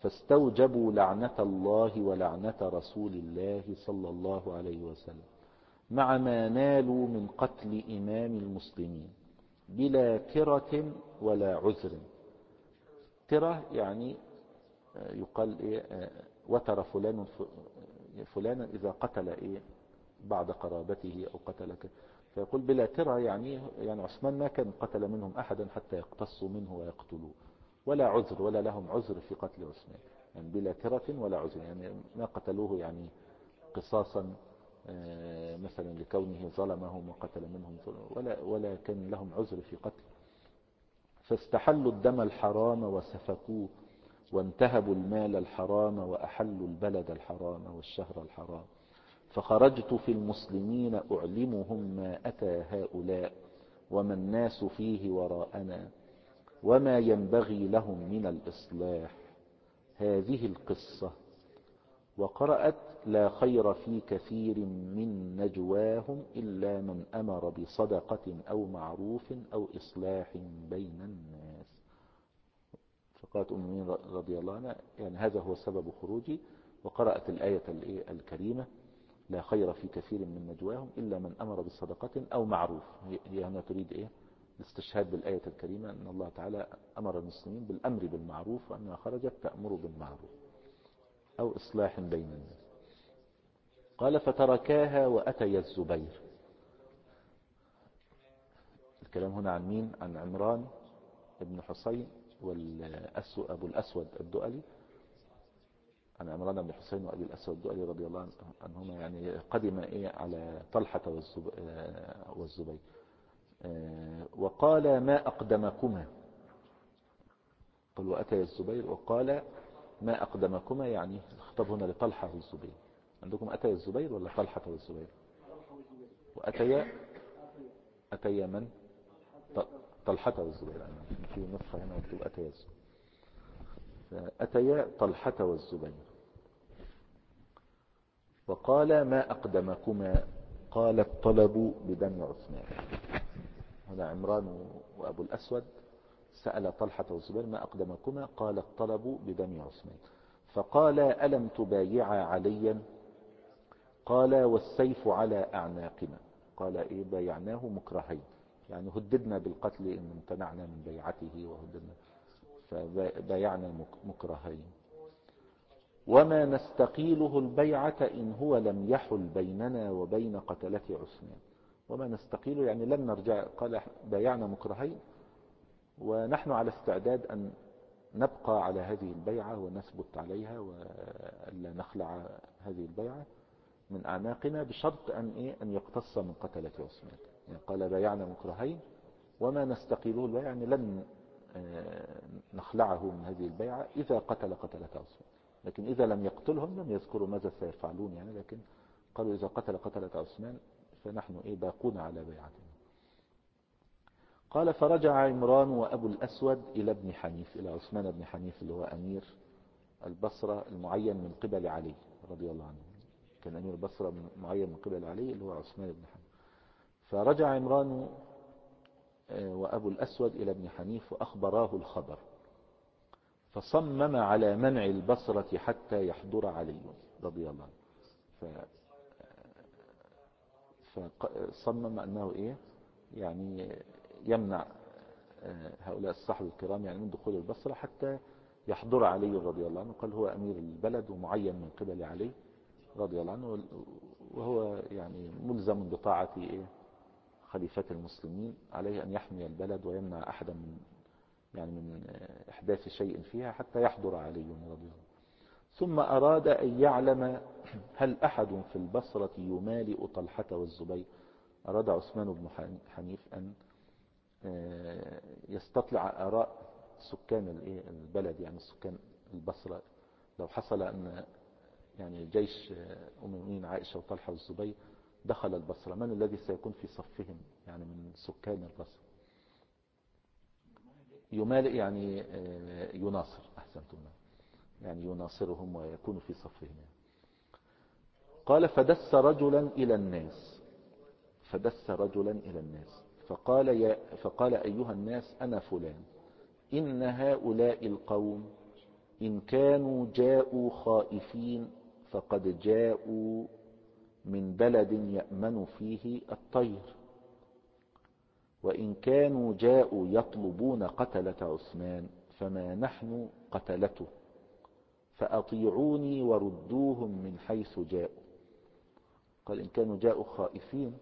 فاستوجبوا لعنة الله ولعنة رسول الله صلى الله عليه وسلم مع ما نالوا من قتل إمام المسلمين بلا ترة ولا عذر. ترة يعني يقال إيه وتر فلان فلانا إذا قتل بعض قرابته أو قتل فيقول بلا ترة يعني عثمان ما كان قتل منهم أحدا حتى يقتصوا منه ويقتلوه، ولا عذر ولا لهم عذر في قتل عثمان، يعني بلا ترة ولا عذر، يعني ما قتلوه يعني قصاصا مثلا لكونه ظلمهم وقتل منهم ولا كان لهم عذر في قتل. فاستحلوا الدم الحرام وسفكوه، وانتهبوا المال الحرام وأحلوا البلد الحرام والشهر الحرام. فخرجت في المسلمين أعلمهم ما أتى هؤلاء وما الناس فيه وراءنا وما ينبغي لهم من الإصلاح. هذه القصة. وقرأت: لا خير في كثير من نجواهم إلا من أمر بصدقة أو معروف أو إصلاح بين الناس. فقالت أم المؤمنين رضي الله عنها يعني هذا هو سبب خروجي. وقرأت الآية الكريمة: لا خير في كثير من نجواهم إلا من أمر بصدقة أو معروف. هي هنا تريد الاستشهاد بالآية الكريمة أن الله تعالى أمر المسلمين بالأمر بالمعروف وأنها خرجت تأمر بالمعروف أو إصلاح بين الناس. قال: فتركاها وأتي الزبير. الكلام هنا عن مين؟ عن عمران بن حسين أبو الأسود الدؤلي، عن عمران بن حسين وأبي الأسود الدؤلي رضي الله عنهما، يعني قدم على طلحة والزبير. وقال: ما أقدمكما. قال: وأتي الزبير وقال: ما أقدمكما، يعني الخطاب هنا لطلحة والزبير. عندكم أتي الزبير ولا طلحة والزبير؟ أتي من؟ طلحة والزبير. في نسخة هنا مكتوب أتي الزبير. فأتي طلحة والزبير وقال: ما أقدمكما؟ قال: الطلب بدم عثمان. هنا عمران وأبو الأسود سأل طلحة والزبير: ما أقدمكما؟ قال: الطلب بدم عثمان. فقال: ألم تبايعا عليا؟ قال: والسيف على أعناقنا. قال: بايعناه مكرهين، يعني هددنا بالقتل إن امتنعنا من بيعته وهددنا، فبايعنا مكرهين. وما نستقيله البيعة إن هو لم يحل بيننا وبين قتلة عثمان. وما نستقيله يعني لن نرجع. قال: بايعنا مكرهين ونحن على استعداد أن نبقى على هذه البيعة ونثبت عليها ولا نخلع هذه البيعة من أعناقنا بشرط أن يقتص من قتلة عثمان. يعني قال: بايعنا مكرهين وما نستقيله البيعة، يعني لن نخلعه من هذه البيعة إذا قتلة عثمان. لكن إذا لم يقتلهم لم يذكروا ماذا سيفعلون، يعني لكن قالوا إذا قتلة عثمان فنحن باقون على بيعتنا. قال: فرجع عمران وأبو الأسود إلى ابن حنيف، إلى عثمان بن حنيف اللي هو أمير البصرة المعين من قبل علي رضي الله عنه. كان أمير البصرة معين من قبل علي اللي هو عثمان بن حنيف. فرجع عمران وأبو الأسود إلى ابن حنيف وأخبراه الخبر، فصمم على منع البصرة حتى يحضر علي رضي الله عنه. فصمم أنه يعني يمنع هؤلاء الصحابة الكرام يعني من دخول البصرة حتى يحضر علي رضي الله عنه. قال: هو أمير البلد ومعين من قبل علي رضي الله عنه، وهو يعني ملزم بطاعة خليفة المسلمين، عليه أن يحمي البلد ويمنع أحدا من إحداث شيء فيها حتى يحضر علي رضي الله عنه. ثم أراد أن يعلم هل أحد في البصرة يمالئ طلحة والزبير. أراد عثمان بن حنيف أن يستطلع آراء سكان البلد، يعني سكان البصرة، لو حصل أن يعني جيش أم المؤمنين عائشة وطلحة والزبير دخل البصرة، من الذي سيكون في صفهم يعني من سكان البصرة؟ يمالئ يعني يناصر، أحسنتم، يعني يناصرهم ويكون في صفهم يعني. قال: فدس رجلا إلى الناس فقال: أيها الناس، أنا فلان، إن هؤلاء القوم إن كانوا جاءوا خائفين فقد جاءوا من بلد يأمن فيه الطير، وإن كانوا جاءوا يطلبون قتلة عثمان فما نحن قتلته، فأطيعوني وردوهم من حيث جاءوا. قال إن كانوا جاءوا خائفين،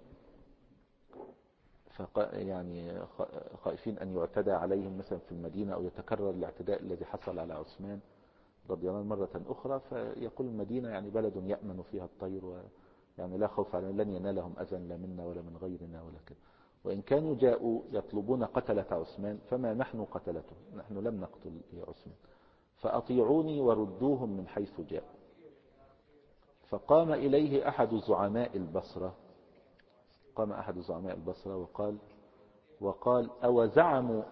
يعني خائفين أن يعتدى عليهم مثلا في المدينة أو يتكرر الاعتداء الذي حصل على عثمان رضي الله عنه مرة أخرى، فيقول المدينة يعني بلد يأمن فيها الطير، يعني لا خوف عليهم، لن ينالهم أذى لا منا ولا من غيرنا ولا كذا. وإن كانوا جاءوا يطلبون قتلة عثمان فما نحن قتلته، نحن لم نقتل عثمان، فأطيعوني وردوهم من حيث جاءوا. فقام إليه أحد زعماء البصرة، قام أحد زعماء البصرة وقال أو زعموا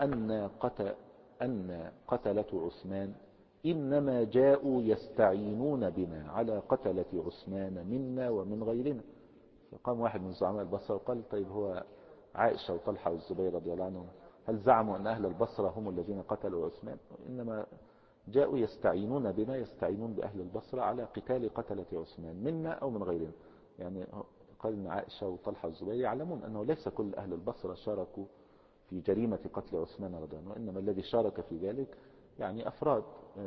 أن قتلة عثمان إنما جاءوا يستعينون بنا على قتلة عثمان منا ومن غيرنا. فقام واحد من زعماء البصرة وقال طيب هو عائشة وطلحة والزبير رضي الله عنهم هل زعموا أن أهل البصرة هم الذين قتلوا عثمان؟ إنما جاءوا يستعينون بنا، يستعينون بأهل البصرة على قتال قتلة عثمان منا أو من غيرنا. يعني قال إن عائشة وطلحة والزبير يعلمون أنه ليس كل أهل البصرة شاركوا في جريمة قتل عثمان رضي الله عنه، وإنما الذي شارك في ذلك يعني أفراد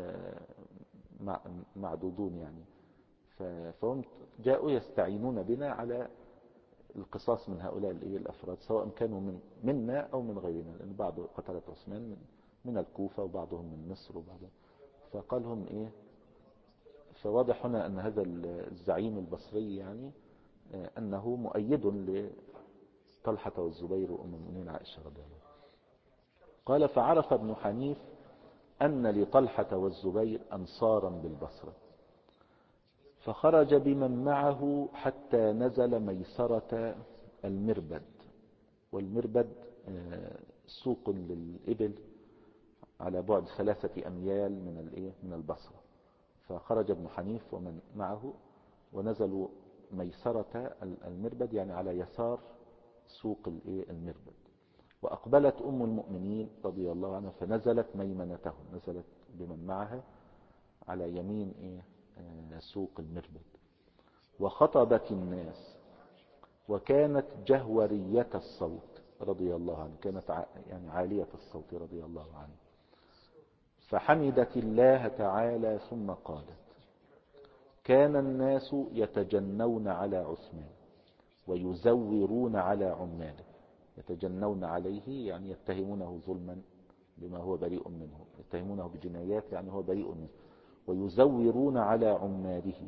معدودون يعني. فهم جاءوا يستعينون بنا على القصاص من هؤلاء الأفراد سواء كانوا منا أو من غيرنا، لأن بعض قتلة عثمان من الكوفة وبعضهم من مصر وبعضهم. فقال هم إيه، فواضح هنا أن هذا الزعيم البصري يعني أنه مؤيد لطلحة والزبير وأم المؤمنين عائشة رضي الله عنها. قال فعرف ابن حنيف أن لطلحة والزبير أنصارا بالبصرة، فخرج بمن معه حتى نزل ميسرة المربد. والمربد سوق للإبل على بعد 3 أميال من البصرة. فخرج ابن حنيف ومن معه ونزلوا ميسرة المربد يعني على يسار سوق المربد. وأقبلت أم المؤمنين رضي الله عنها فنزلت ميمنتهم، نزلت بمن معها على يمين سوق المربد. وخطبت الناس وكانت جهورية الصوت رضي الله عنه، كانت يعني عالية الصوت رضي الله عنه. فحمدت الله تعالى ثم قالت كان الناس يتجنون على عثمان ويزورون على عماله. يتجنون عليه يعني يتهمونه ظلما بما هو بريء منه، يتهمونه بجنايات يعني هو بريء منه. ويزورون على عماله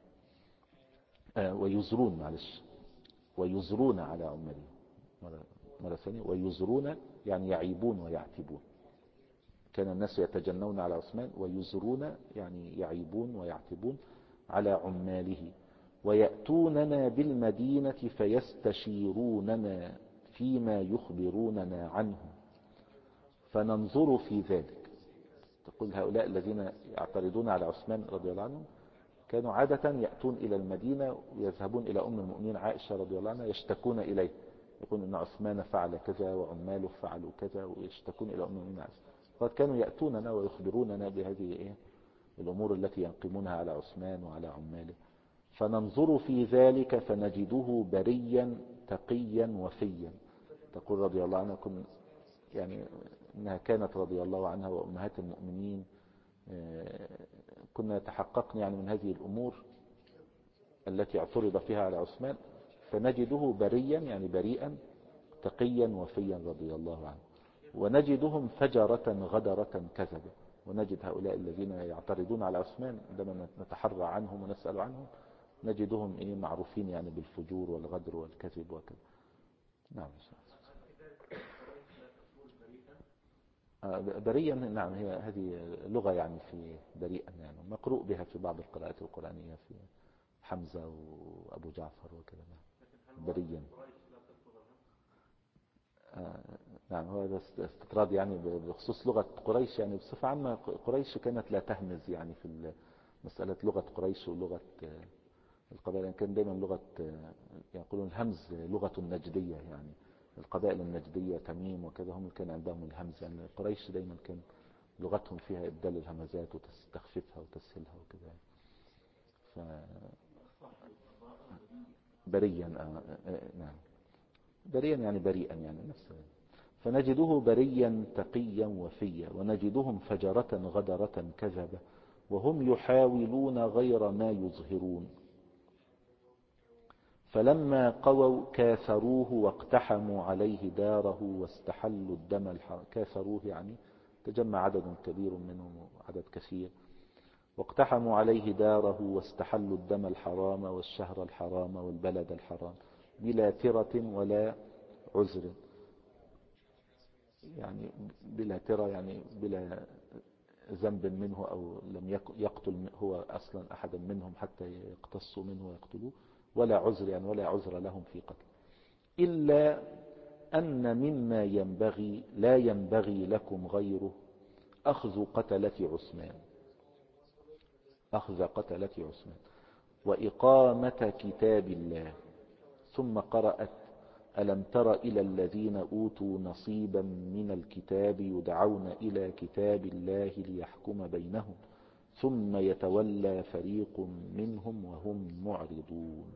ويزرون على عماله مرة ثانية. ويزرون يعني يعيبون ويعتبون. كان الناس يتجنون على عثمان ويزرون يعني يعيبون ويعتبون على عماله. ويأتوننا بالمدينة فيستشيروننا فيما يخبروننا عنه فننظر في ذلك. تقول هؤلاء الذين يعترضون على عثمان رضي الله عنه كانوا عادة يأتون إلى المدينة ويذهبون إلى أم المؤمنين عائشة رضي الله عنها يشتكون إليه، يقول إن عثمان فعل كذا وعماله فعلوا كذا، ويشتكون إلى أم المؤمنين عائشة. قد كانوا يأتوننا ويخبروننا بهذه الأمور التي ينقمونها على عثمان وعلى عماله. فننظر في ذلك فنجده بريا تقيا وفيا. تقول رضي الله عنها يعني إنها كانت رضي الله عنها وأمهات المؤمنين كنا يتحققن يعني من هذه الأمور التي اعترض فيها على عثمان، فنجده بريا يعني بريئا تقيا وفيا رضي الله عنه. ونجدهم فجرة غدرة كذبة. ونجد هؤلاء الذين يعترضون على عثمان عندما نتحرى عنهم ونسأل عنهم نجدهم معروفين يعني بالفجور والغدر والكذب وكذا. نعم. بريئا نعم، هي هذه لغة يعني في بريئا يعني مقروء بها في بعض القراءات القرآنية في حمزة وأبو جعفر وكذا. بريا نعم، هو هذا استطراد يعني بخصوص لغة قريش. يعني بصفة عامة قريش كانت لا تهمز يعني في مسألة لغة قريش ولغة القبائل. يعني كان دائما لغة يقولون الهمز لغة النجدية، يعني القبائل النجدية تميم وكذا هم كان عندهم الهمز. يعني قريش دائما كان لغتهم فيها إبدال الهمزات وتستخففها وتسهلها وكذا. بريا نعم، بريا يعني بريئا يعني نفسه. فنجده بريا تقيا وفيا، ونجدهم فجرة غدرة كذبة، وهم يحاولون غير ما يظهرون. فلما قووا كاثروه واقتحموا عليه داره واستحلوا الدم الحرام. كاثروه يعني تجمع عدد كبير منهم، عدد كثير. واقتحموا عليه داره واستحلوا الدم الحرام والشهر الحرام والبلد الحرام بلا ترة ولا عذر. يعني بلا ترة يعني بلا ذنب منه، أو لم يقتل هو أصلا أحدا منهم حتى يقتصوا منه ويقتلوه، ولا عذر يعني ولا عذر لهم في قتل. إلا أن مما ينبغي لا ينبغي لكم غيره أخذ قتلة عثمان، أخذ قتلة عثمان وإقامة كتاب الله. ثم قرأت: ألم تر إلى الذين أوتوا نصيبا من الكتاب يدعون إلى كتاب الله ليحكم بينهم ثم يتولى فريق منهم وهم معرضون.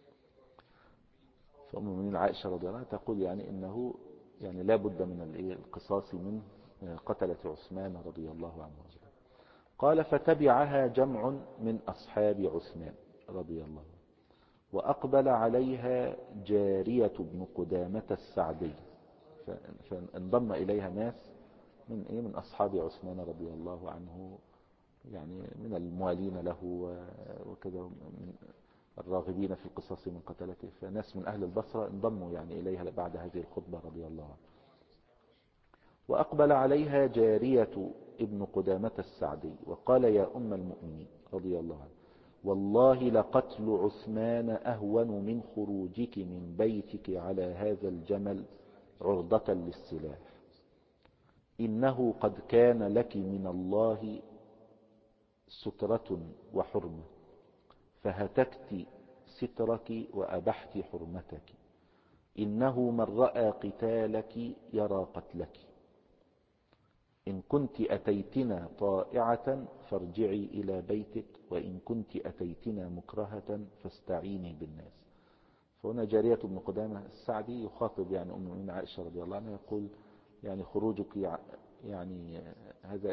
فأم المؤمنين عائشة رضي الله عنها تقول يعني إنه يعني لا بد من القصاص من قتلة عثمان رضي الله عنه. قال: فتبعها جمع من أصحاب عثمان رضي الله عنه، وأقبل عليها جارية بن قدامة السعدي، فانضم إليها ناس من أصحاب عثمان رضي الله عنه، يعني من الموالين له وكذا، من الراغبين في القصاص من قتلته. فناس من أهل البصرة انضموا يعني إليها بعد هذه الخطبة رضي الله عنه. وأقبل عليها جارية ابن قدامة السعدي وقال: يا أم المؤمنين رضي الله عنه، والله لقتل عثمان أهون من خروجك من بيتك على هذا الجمل عرضة للسلاح. إنه قد كان لك من الله سترة وحرمة، فهتكت سترك وأبحت حرمتك. إنه من رأى قتالك يرى قتلك. إن كنت أتيتنا طائعة فارجعي إلى بيتك، وإن كنت أتيتنا مكرهة فاستعيني بالناس. فهنا جارية بن قدامة السعدي يخاطب يعني أم المؤمنين عائشة رضي الله عنها، يقول يعني خروجك يعني هذا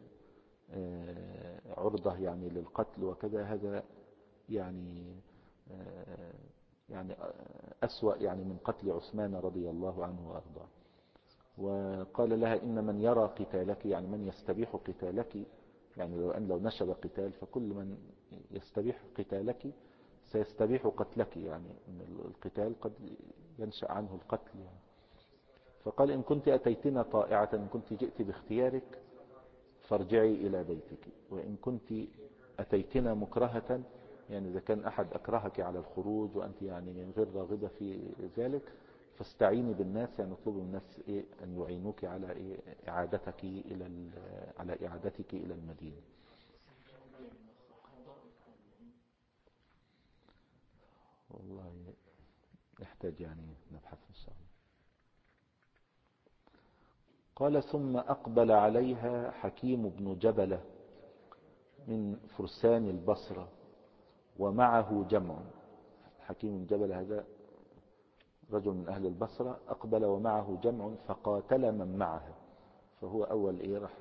عرضة يعني للقتل وكذا، هذا يعني يعني أسوأ يعني من قتل عثمان رضي الله عنه وأرضاه. وقال لها: إن من يرى قتالك يعني من يستبيح قتالك، يعني لو نشب قتال فكل من يستبيح قتالك سيستبيح قتلك، يعني إن القتال قد ينشأ عنه القتل يعني. فقال: إن كنت أتيتنا طائعة، إن كنت جئت باختيارك فارجعي إلى بيتك، وإن كنت أتيتنا مكرهة، يعني إذا كان أحد أكرهك على الخروج وأنت يعني غير راغبة في ذلك، فاستعيني بالناس، يعني اطلبي من الناس أن يعينوك على إعادتك على إعادتك إلى المدينة. والله يحتاج يعني نبحث إن شاء الله. قال: ثم أقبل عليها حكيم بن جبلة من فرسان البصرة ومعه جمع. حكيم بن جبلة هذا رجل من أهل البصرة، أقبل ومعه جمع فقاتل من معها. فهو أول راح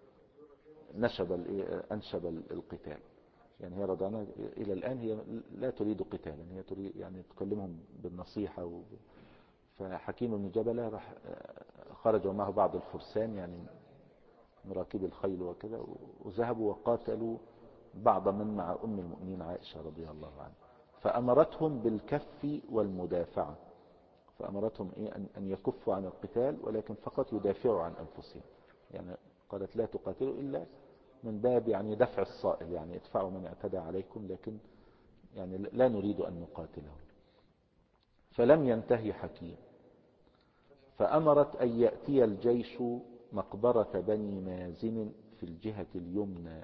أنشب القتال. يعني هي رضعنا إلى الآن هي لا تريد قتالا، هي تريد يعني تكلمهم بالنصيحة فحكيم بن جبلة راح خرج ومعه بعض الفرسان يعني مراكب الخيل وكذا، وذهبوا وقاتلوا بعض من مع أم المؤمنين عائشة رضي الله عنها. فأمرتهم بالكف والمدافعة، فأمرتهم أن يكفوا عن القتال، ولكن فقط يدافعوا عن أنفسهم. يعني قالت: لا تقاتلوا إلا من باب يعني دفع الصائل، يعني ادفعوا من اعتدى عليكم، لكن يعني لا نريد أن نقاتلهم. فلم ينتهي حكيم، فأمرت أن يأتي الجيش مقبرة بني مازن في الجهة اليمنى.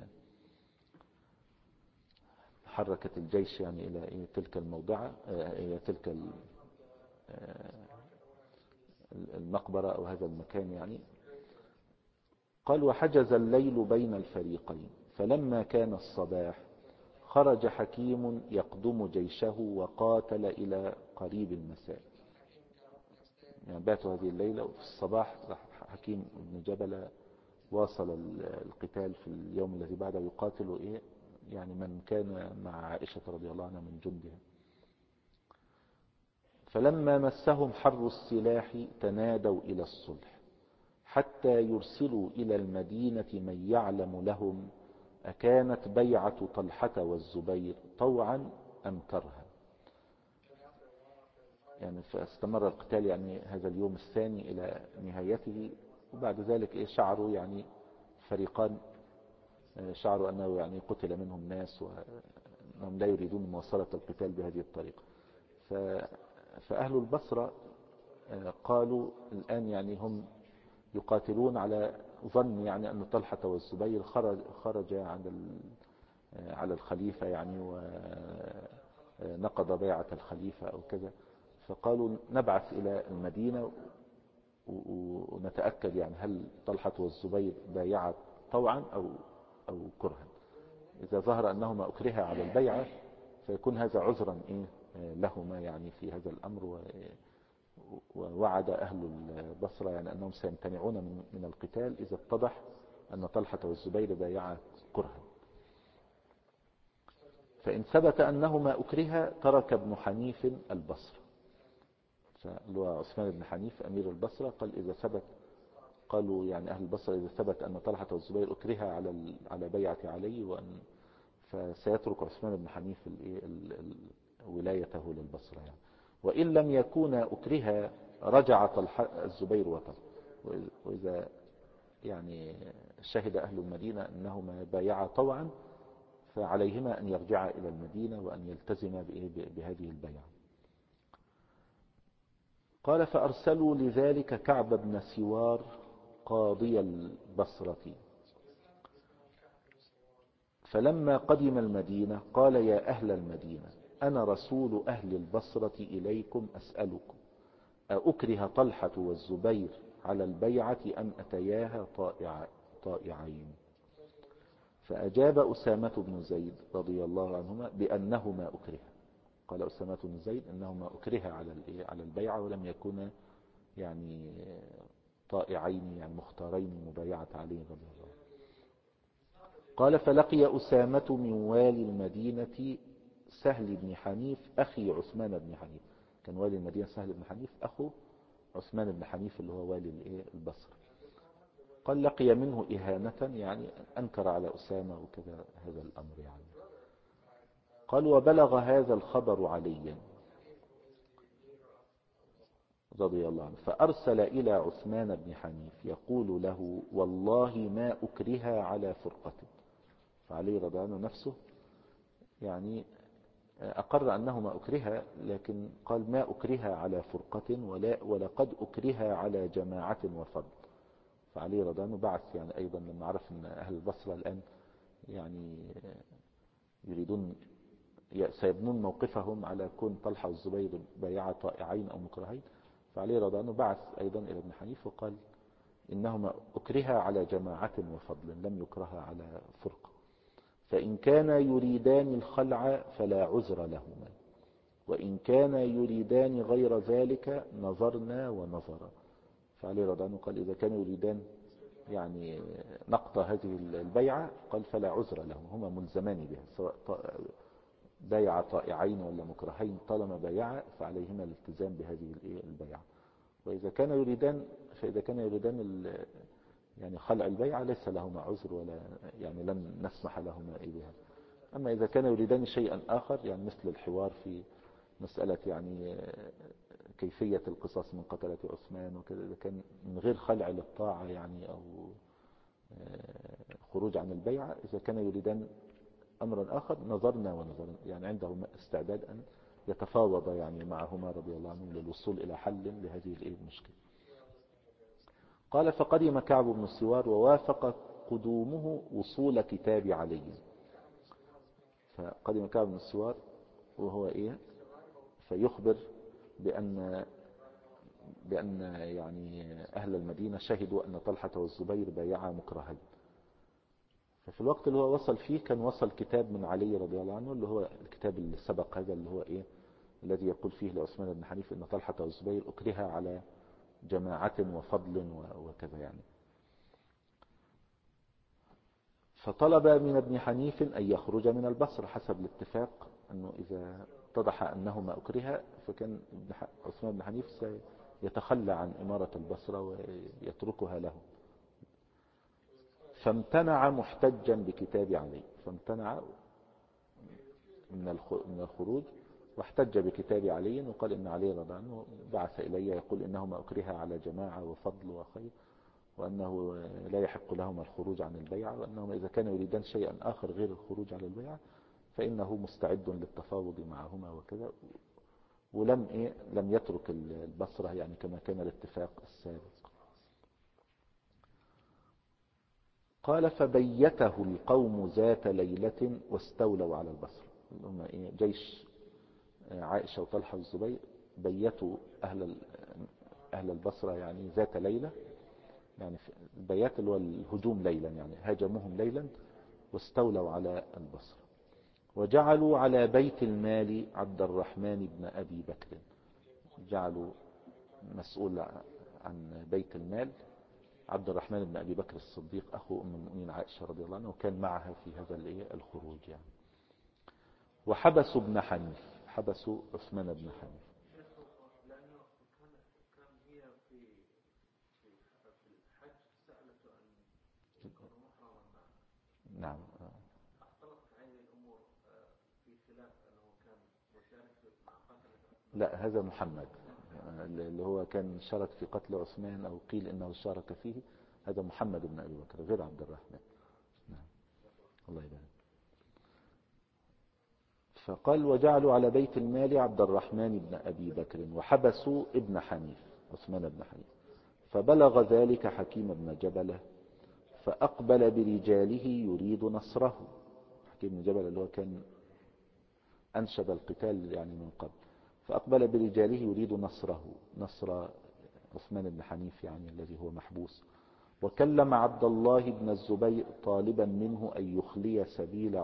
حركت الجيش يعني إلى تلك الموضعة، إلى تلك المقبرة أو هذا المكان يعني. قال وحجز الليل بين الفريقين، فلما كان الصباح خرج حكيم يقدم جيشه وقاتل إلى قريب المساء. يعني باتوا هذه الليلة، وفي الصباح حكيم بن جبل واصل القتال في اليوم الذي بعده، يقاتل يعني من كان مع عائشة رضي الله عنها من جندها. فلما مسهم حر السلاح تنادوا إلى الصلح حتى يرسلوا إلى المدينة من يعلم لهم أكانت بيعة طلحة والزبير طوعا أم كرها. يعني فاستمر القتال يعني هذا اليوم الثاني إلى نهايته، وبعد ذلك شعروا يعني فريقان شعروا أنه يعني قتل منهم ناس وأنهم لا يريدون مواصلة القتال بهذه الطريقة. فأهل البصرة قالوا الآن يعني هم يقاتلون على ظن يعني أن طلحة والزبير خرج على الخليفة يعني ونقض بيعة الخليفة أو كذا. فقالوا نبعث إلى المدينة ونتأكد يعني هل طلحة والزبير بايعا طوعا أو كرها. إذا ظهر أنهما أكرها على البيعة فيكون هذا عذرا لهما يعني في هذا الأمر. ووعد أهل البصرة يعني أنهم سيمتنعون من القتال إذا اتضح أن طلحة والزبير بايعا كرها. فإن ثبت أنهما أكرها ترك ابن حنيف البصرة. عثمان بن حنيف أمير البصرة قال إذا ثبت، قالوا يعني أهل البصرة إذا ثبت أن طلحة والزبير أكرها على بيعة علي فسيترك عثمان بن حنيف ولايته للبصرة يعني. وإن لم يكون أكرها رجع طلحة الزبير وطلحة. وإذا يعني شهد أهل المدينة أنهما بايعا طوعا فعليهما أن يرجعا إلى المدينة وأن يلتزما بهذه البيعة. قال فأرسلوا لذلك كعب بن سوار قاضي البصرة، فلما قدم المدينة قال يا أهل المدينة أنا رسول أهل البصرة إليكم أسألكم أكره طلحة والزبير على البيعة أم أتياها طائعين؟ فأجاب أسامة بن زيد رضي الله عنهما بأنهما أكرها. قال أسامة بن زيد أنهما أكرها على البيعة ولم يكونا يعني طائعين يعني مختارين مبايعة علي رضي الله عنه. قال فلقي أسامة من والي المدينة سهل بن حنيف أخي عثمان بن حنيف. كان والي المدينة سهل بن حنيف أخو عثمان بن حنيف اللي هو والي البصرة. قال لقي منه إهانة يعني أنكر على أسامة وكذا هذا الأمر يعني. قال وبلغ هذا الخبر عليا رضي الله عنه فأرسل إلى عثمان بن حنيف يقول له والله ما أكرها على فرقة. فعلي رضي الله عنه نفسه يعني أقر أنهما أكرها، لكن قال ما أكرها على فرقة ولقد أكرها على جماعة وفضل. فعلي رضي الله عنه بعث يعني أيضا لما عرف أن أهل البصرة الآن يعني يريدون سيبنون موقفهم على كون طلحة والزبير بايعا طائعين أو مكرهين، فعلي رضي الله عنه بعث أيضا إلى ابن حنيف وقال إنهما أكرها على جماعة وفضل لم يكرها على فرقة، فإن كان يريدان الخلع فلا عذر لهما، وإن كان يريدان غير ذلك نظرنا ونظرا. فعلي رضي الله عنه قال إذا كانوا يريدان يعني نقض هذه البيعة قال فلا عذر لهم، هما ملزمان بها سواء بايع طائعين ولا مكرهين، طالما بايع فعليهما الالتزام بهذه البيعة. وإذا كان يريدان فإذا كان يريدان يعني خلع البيعة ليس لهما عذر ولا يعني لن نسمح لهما بها. أما إذا كان يريدان شيئا آخر يعني مثل الحوار في مسألة يعني كيفية القصاص من قتلة عثمان وكذا، إذا كان من غير خلع للطاعة يعني أو خروج عن البيعة، إذا كان يريدان أمرا آخر نظرنا ونظرنا، يعني عندهم استعداد أن يتفاوض يعني معهما رضي الله عنهم للوصول إلى حل لهذه المشكلة. قال فقدم كعب بن سوار ووافق قدومه وصول كتاب علي. فقدم كعب بن سوار وهو فيخبر بأن بأن يعني أهل المدينة شهدوا أن طلحة والزبير بايعا مكرهين. ففي الوقت اللي هو وصل فيه كان وصل كتاب من علي رضي الله عنه، اللي هو الكتاب اللي سبق هذا، اللي هو إيه الذي يقول فيه لعثمان بن حنيف أن طلحة والزبير أكره على جماعة وفضل وكذا يعني. فطلب من ابن حنيف أن يخرج من البصرة حسب الاتفاق، أنه إذا اتضح أنهما أكره فكان عثمان بن حنيف سيتخلى عن إمارة البصرة ويتركها له. فامتنع محتجا بكتاب علي، فامتنع من الخروج واحتج بكتاب علي، وقال إن علي رضي الله عنه بعث إلي يقول إنهما أكره على جماعة وفضل وخير، وأنه لا يحق لهما الخروج عن البيعة، وأنهما إذا كانوا يريدان شيئا آخر غير الخروج على البيعة فإنه مستعد للتفاوض معهما وكذا. لم يترك البصرة يعني كما كان الاتفاق السابق. قال فبيته القوم ذات ليلة واستولوا على البصرة. هم جيش عائشة وطلحة والزبير بيتوا أهل البصرة يعني ذات ليلة، يعني البيات اللي هو الهجوم ليلا، يعني هاجموهم ليلا واستولوا على البصرة. وجعلوا على بيت المال عبد الرحمن بن أبي بكر، جعلوا مسؤول عن بيت المال عبد الرحمن بن أبي بكر الصديق أخو أم المؤمنين عائشة رضي الله عنها، وكان معها في هذا الخروج يعني. وحبسوا ابن حنيف، حبسوا عثمان بن حنيف. نعم. لا، هذا محمد اللي هو كان شارك في قتل عثمان، أو قيل إنه شارك فيه، هذا محمد بن أبي بكر غير عبد الرحمن. نعم. الله يبارك. فقال وجعلوا على بيت المال عبد الرحمن بن أبي بكر وحبسوا ابن حنيف عثمان بن حنيف. فبلغ ذلك حكيم بن جبلة فأقبل برجاله يريد نصره. حكيم بن جبلة اللي هو كان أنشب القتال يعني من قبل. فأقبل برجاله يريد نصر عثمان بن حنيف يعني الذي هو محبوس. وكلم عبد الله بن الزبير طالبا منه أن يخلي سبيل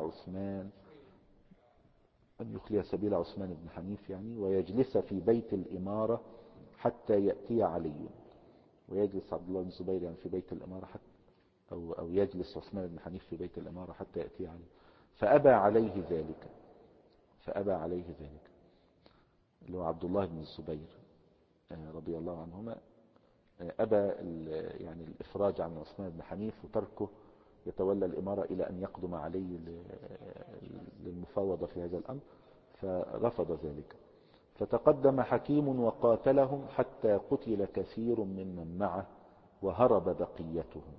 عثمان بن حنيف يعني، ويجلس في بيت الإمارة حتى يأتي علي. ويجلس عبد الله بن الزبير يعني في بيت الإمارة حتى أو يجلس عثمان بن حنيف في بيت الإمارة حتى يأتي علي. فأبى عليه ذلك اللي هو عبد الله بن الزبير رضي الله عنهما. أبى يعني الإفراج عن عثمان بن حنيف وتركه يتولى الإمارة إلى أن يقدم علي للمفاوضة في هذا الأمر، فرفض ذلك. فتقدم حكيم وقاتلهم حتى قتل كثير ممن معه وهرب بقيتهم.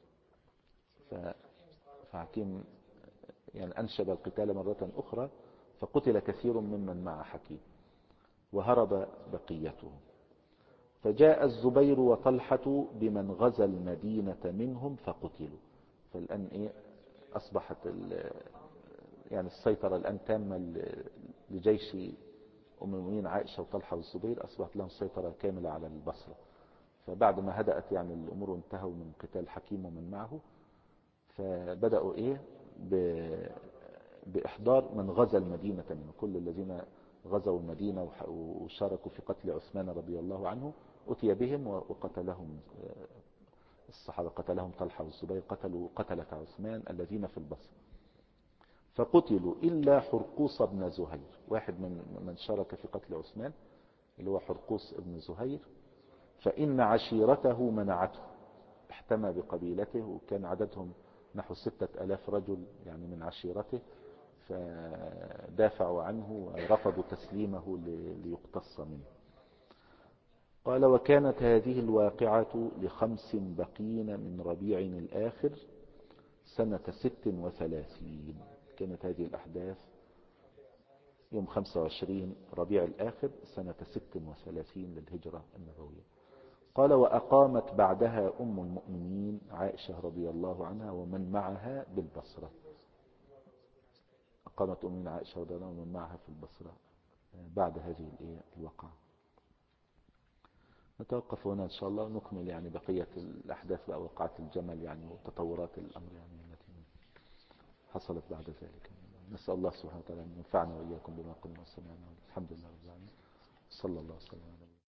فحكيم يعني أنشب القتال مرة أخرى، فقتل كثير ممن مع حكيم وهرب بقيتهم. فجاء الزبير وطلحة بمن غزا المدينة منهم فقتلوا. فالآن أصبحت يعني السيطرة الآن تامة لجيش أم المؤمنين عائشة وطلحة والزبير، أصبحت لهم سيطرة كاملة على البصرة. فبعد ما هدأت يعني الأمور وانتهوا من قتال حكيم ومن معه، فبدأوا بإحضار من غزا المدينة منه. كل الذين غزوا المدينة وشاركوا في قتل عثمان رضي الله عنه أتي بهم وقتلهم الصحابة، قتلهم طلحة والزبير، قتلوا قتلة عثمان الذين في البصرة. فقتلوا إلا حرقوس بن زهير، واحد من شارك في قتل عثمان اللي هو حرقوس بن زهير. فإن عشيرته منعته، احتمى بقبيلته، وكان عددهم نحو 6000 رجل يعني من عشيرته، فدافعوا عنه ورفضوا تسليمه ليقتص منه. قال وكانت هذه الواقعة ل5 بقين من ربيع الآخر سنة 36. كانت هذه الأحداث يوم 25 ربيع الآخر سنة 36 للهجرة النبوية. قال وأقامت بعدها أم المؤمنين عائشة رضي الله عنها ومن معها بالبصرة. أقامت أم عائشة رضي الله عنها ومن معها في البصرة بعد هذه الوقعة. نتوقف هنا إن شاء الله ونكمل يعني بقية الأحداث بقى، وقعة الجمل يعني وتطورات الأمر يعني التي حصلت بعد ذلك. نسأل الله سبحانه وتعالى أن ينفعنا وإياكم بما قلنا وسمعنا. الحمد لله رب العالمين. صلى الله وسلم على